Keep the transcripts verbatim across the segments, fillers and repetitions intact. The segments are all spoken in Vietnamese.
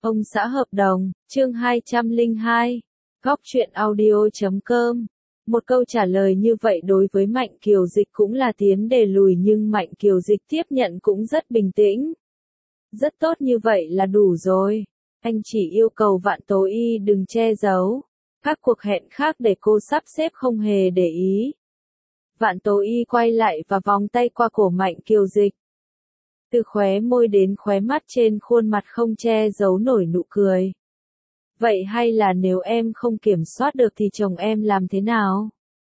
Ông xã hợp đồng, chương hai trăm lẻ hai, góc truyện audio chấm com. Một câu trả lời như vậy đối với Mạnh Kiều Dịch cũng là tiến đề lùi nhưng Mạnh Kiều Dịch tiếp nhận cũng rất bình tĩnh. Rất tốt như vậy là đủ rồi. Anh chỉ yêu cầu Vạn Tố Y đừng che giấu. Các cuộc hẹn khác để cô sắp xếp không hề để ý. Vạn Tố Y quay lại và vòng tay qua cổ Mạnh Kiều Dịch. Từ khóe môi đến khóe mắt trên khuôn mặt không che giấu nổi nụ cười. Vậy hay là nếu em không kiểm soát được thì chồng em làm thế nào?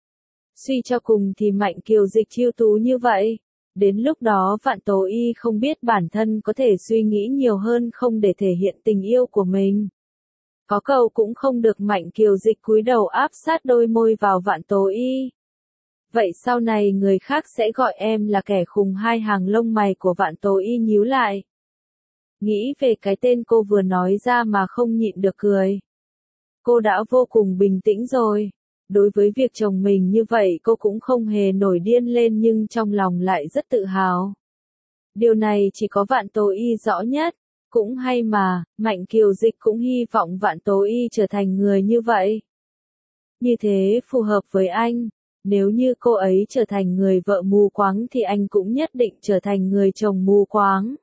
Suy cho cùng thì Mạnh Kiều Dịch chiêu tú như vậy. Đến lúc đó Vạn Tố Y không biết bản thân có thể suy nghĩ nhiều hơn không để thể hiện tình yêu của mình. Có cầu cũng không được. Mạnh Kiều Dịch cúi đầu áp sát đôi môi vào Vạn Tố Y. Vậy sau này người khác sẽ gọi em là kẻ khùng. Hai hàng lông mày của Vạn Tố Y nhíu lại. Nghĩ về cái tên cô vừa nói ra mà không nhịn được cười. Cô đã vô cùng bình tĩnh rồi. Đối với việc chồng mình như vậy cô cũng không hề nổi điên lên nhưng trong lòng lại rất tự hào. Điều này chỉ có Vạn Tố Y rõ nhất. Cũng hay mà, Mạnh Kiều Dịch cũng hy vọng Vạn Tố Y trở thành người như vậy. Như thế phù hợp với anh. Nếu như cô ấy trở thành người vợ mù quáng thì anh cũng nhất định trở thành người chồng mù quáng.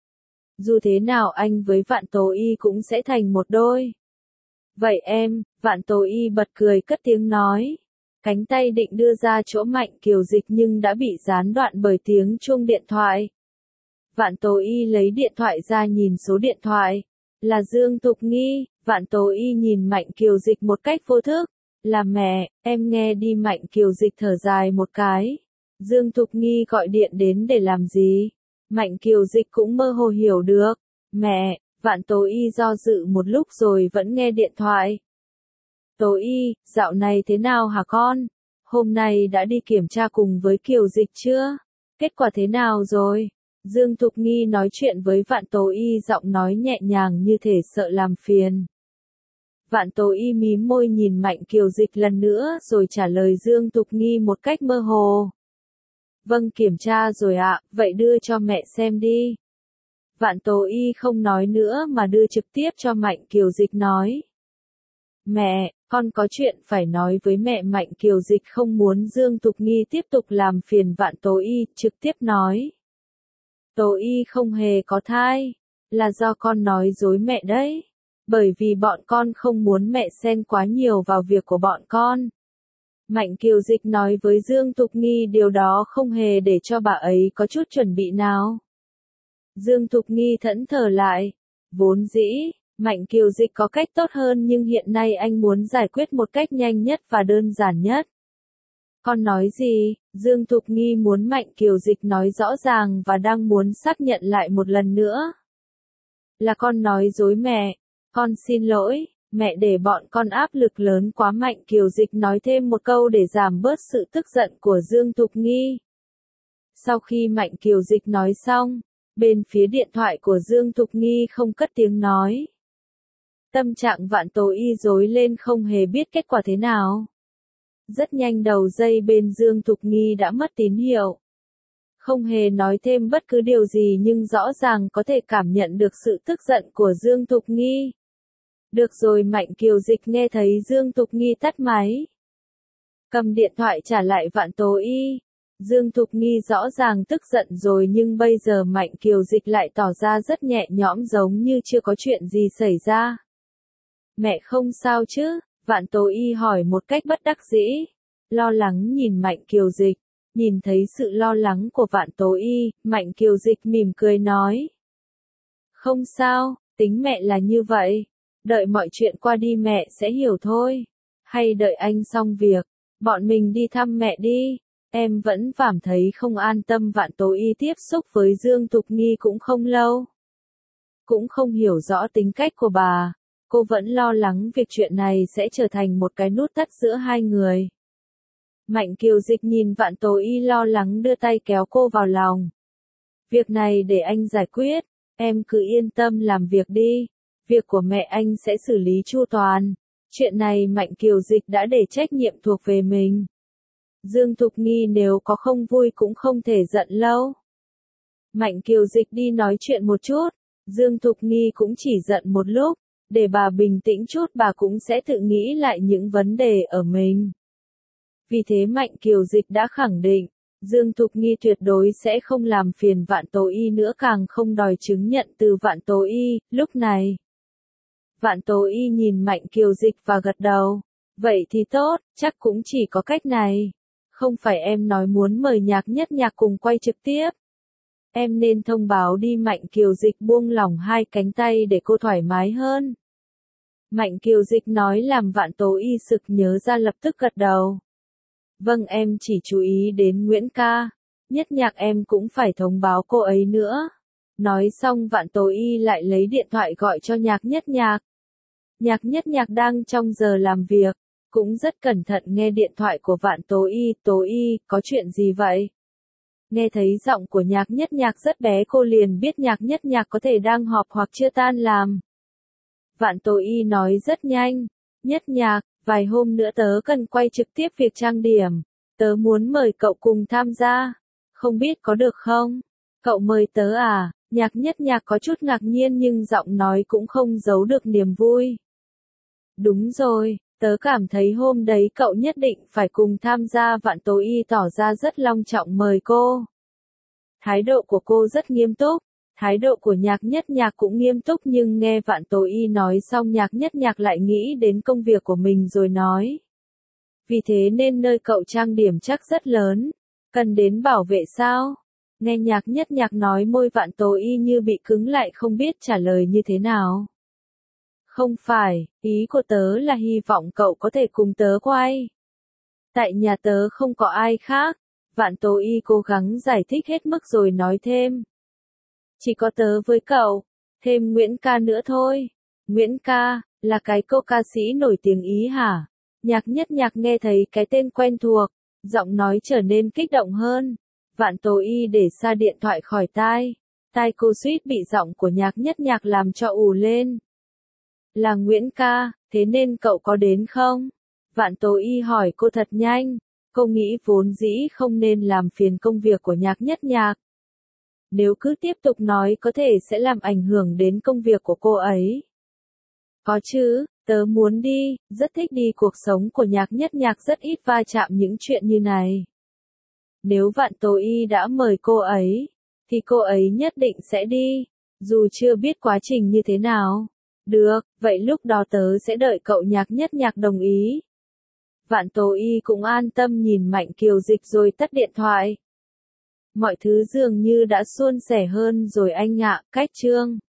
Dù thế nào anh với Vạn Tố Y cũng sẽ thành một đôi. Vậy em, Vạn Tố Y bật cười cất tiếng nói. Cánh tay định đưa ra chỗ Mạnh Kiều Dịch nhưng đã bị gián đoạn bởi tiếng chuông điện thoại. Vạn Tố Y lấy điện thoại ra nhìn số điện thoại. Là Dương Thục Nghi. Vạn Tố Y nhìn Mạnh Kiều Dịch một cách vô thức. Là mẹ, em nghe đi. Mạnh Kiều Dịch thở dài một cái. Dương Thục Nghi gọi điện đến để làm gì? Mạnh Kiều Dịch cũng mơ hồ hiểu được. Mẹ, Vạn Tố Y do dự một lúc rồi vẫn nghe điện thoại. Tố Y, dạo này thế nào hả con? Hôm nay đã đi kiểm tra cùng với Kiều Dịch chưa? Kết quả thế nào rồi? Dương Thục Nghi nói chuyện với Vạn Tố Y giọng nói nhẹ nhàng như thể sợ làm phiền. Vạn Tố Y mím môi nhìn Mạnh Kiều Dịch lần nữa rồi trả lời Dương Thục Nghi một cách mơ hồ. Vâng, kiểm tra rồi ạ, vậy đưa cho mẹ xem đi. Vạn Tố Y không nói nữa mà đưa trực tiếp cho Mạnh Kiều Dịch nói. Mẹ, con có chuyện phải nói với mẹ. Mạnh Kiều Dịch không muốn Dương Thục Nghi tiếp tục làm phiền Vạn Tố Y, trực tiếp nói. Tố Y không hề có thai, là do con nói dối mẹ đấy. Bởi vì bọn con không muốn mẹ xen quá nhiều vào việc của bọn con. Mạnh Kiều Dịch nói với Dương Thục Nghi điều đó không hề để cho bà ấy có chút chuẩn bị nào. Dương Thục Nghi thẫn thờ lại. Vốn dĩ, Mạnh Kiều Dịch có cách tốt hơn nhưng hiện nay anh muốn giải quyết một cách nhanh nhất và đơn giản nhất. Con nói gì? Dương Thục Nghi muốn Mạnh Kiều Dịch nói rõ ràng và đang muốn xác nhận lại một lần nữa. Là con nói dối mẹ. Con xin lỗi, mẹ để bọn con áp lực lớn quá. Mạnh Kiều Dịch nói thêm một câu để giảm bớt sự tức giận của Dương Thục Nghi. Sau khi Mạnh Kiều Dịch nói xong, bên phía điện thoại của Dương Thục Nghi không cất tiếng nói. Tâm trạng Vạn Tố Y rối lên không hề biết kết quả thế nào. Rất nhanh đầu dây bên Dương Thục Nghi đã mất tín hiệu. Không hề nói thêm bất cứ điều gì nhưng rõ ràng có thể cảm nhận được sự tức giận của Dương Thục Nghi. Được rồi. Mạnh Kiều Dịch nghe thấy Dương Thục Nghi tắt máy. Cầm điện thoại trả lại Vạn Tố Y. Dương Thục Nghi rõ ràng tức giận rồi nhưng bây giờ Mạnh Kiều Dịch lại tỏ ra rất nhẹ nhõm giống như chưa có chuyện gì xảy ra. Mẹ không sao chứ? Vạn Tố Y hỏi một cách bất đắc dĩ. Lo lắng nhìn Mạnh Kiều Dịch. Nhìn thấy sự lo lắng của Vạn Tố Y, Mạnh Kiều Dịch mỉm cười nói. Không sao, tính mẹ là như vậy. Đợi mọi chuyện qua đi mẹ sẽ hiểu thôi. Hay đợi anh xong việc, bọn mình đi thăm mẹ đi. Em vẫn cảm thấy không an tâm. Vạn Tố Y tiếp xúc với Dương Thục Nghi cũng không lâu. Cũng không hiểu rõ tính cách của bà. Cô vẫn lo lắng việc chuyện này sẽ trở thành một cái nút thắt giữa hai người. Mạnh Kiều Dịch nhìn Vạn Tố Y lo lắng đưa tay kéo cô vào lòng. Việc này để anh giải quyết, em cứ yên tâm làm việc đi. Việc của mẹ anh sẽ xử lý chu toàn. Chuyện này Mạnh Kiều Dịch đã để trách nhiệm thuộc về mình. Dương Thục Nghi nếu có không vui cũng không thể giận lâu. Mạnh Kiều Dịch đi nói chuyện một chút. Dương Thục Nghi cũng chỉ giận một lúc, để bà bình tĩnh chút bà cũng sẽ tự nghĩ lại những vấn đề ở mình. Vì thế Mạnh Kiều Dịch đã khẳng định, Dương Thục Nghi tuyệt đối sẽ không làm phiền Vạn Tố Y nữa, càng không đòi chứng nhận từ Vạn Tố Y. Lúc này, Vạn Tố Y nhìn Mạnh Kiều Dịch và gật đầu. Vậy thì tốt, chắc cũng chỉ có cách này. Không phải em nói muốn mời Nhạc Nhất Nhạc cùng quay trực tiếp. Em nên thông báo đi. Mạnh Kiều Dịch buông lỏng hai cánh tay để cô thoải mái hơn. Mạnh Kiều Dịch nói làm Vạn Tố Y sực nhớ ra, lập tức gật đầu. Vâng, em chỉ chú ý đến Nguyễn ca. Nhất Nhạc em cũng phải thông báo cô ấy nữa. Nói xong Vạn Tố Y lại lấy điện thoại gọi cho Nhạc Nhất Nhạc. Nhạc Nhất Nhạc đang trong giờ làm việc, cũng rất cẩn thận nghe điện thoại của Vạn Tố Y. Tố Y, có chuyện gì vậy? Nghe thấy giọng của Nhạc Nhất Nhạc rất bé, cô liền biết Nhạc Nhất Nhạc có thể đang họp hoặc chưa tan làm. Vạn Tố Y nói rất nhanh. Nhất Nhạc, vài hôm nữa tớ cần quay trực tiếp việc trang điểm. Tớ muốn mời cậu cùng tham gia. Không biết có được không? Cậu mời tớ à? Nhạc Nhất Nhạc có chút ngạc nhiên nhưng giọng nói cũng không giấu được niềm vui. Đúng rồi, tớ cảm thấy hôm đấy cậu nhất định phải cùng tham gia. Vạn Tố Y tỏ ra rất long trọng mời cô. Thái độ của cô rất nghiêm túc. Thái độ của Nhạc Nhất Nhạc cũng nghiêm túc, nhưng nghe Vạn Tố Y nói xong Nhạc Nhất Nhạc lại nghĩ đến công việc của mình rồi nói. Vì thế nên nơi cậu trang điểm chắc rất lớn. Cần đến bảo vệ sao? Nghe Nhạc Nhất Nhạc nói, môi Vạn Tố Y như bị cứng lại, không biết trả lời như thế nào. Không phải, ý của tớ là hy vọng cậu có thể cùng tớ quay. Tại nhà tớ không có ai khác. Vạn Tố Y cố gắng giải thích hết mức rồi nói thêm. Chỉ có tớ với cậu, thêm Nguyễn ca nữa thôi. Nguyễn ca, là cái cô ca sĩ nổi tiếng Ý hả? Nhạc Nhất Nhạc nghe thấy cái tên quen thuộc, giọng nói trở nên kích động hơn. Vạn Tố Y để xa điện thoại khỏi tai. Tai cô suýt bị giọng của Nhạc Nhất Nhạc làm cho ù lên. Là Nguyễn ca, thế nên cậu có đến không? Vạn Tố Y hỏi cô thật nhanh. Cô nghĩ vốn dĩ không nên làm phiền công việc của Nhạc Nhất Nhạc. Nếu cứ tiếp tục nói có thể sẽ làm ảnh hưởng đến công việc của cô ấy. Có chứ, tớ muốn đi, rất thích đi. Cuộc sống của Nhạc Nhất Nhạc rất ít va chạm những chuyện như này. Nếu Vạn Tố Y đã mời cô ấy, thì cô ấy nhất định sẽ đi, dù chưa biết quá trình như thế nào. Được, vậy lúc đó tớ sẽ đợi cậu. Nhạc Nhất Nhạc đồng ý. Vạn Tố Y cũng an tâm nhìn Mạnh Kiều Dịch rồi tắt điện thoại. Mọi thứ dường như đã suôn sẻ hơn rồi anh ạ. Cách chương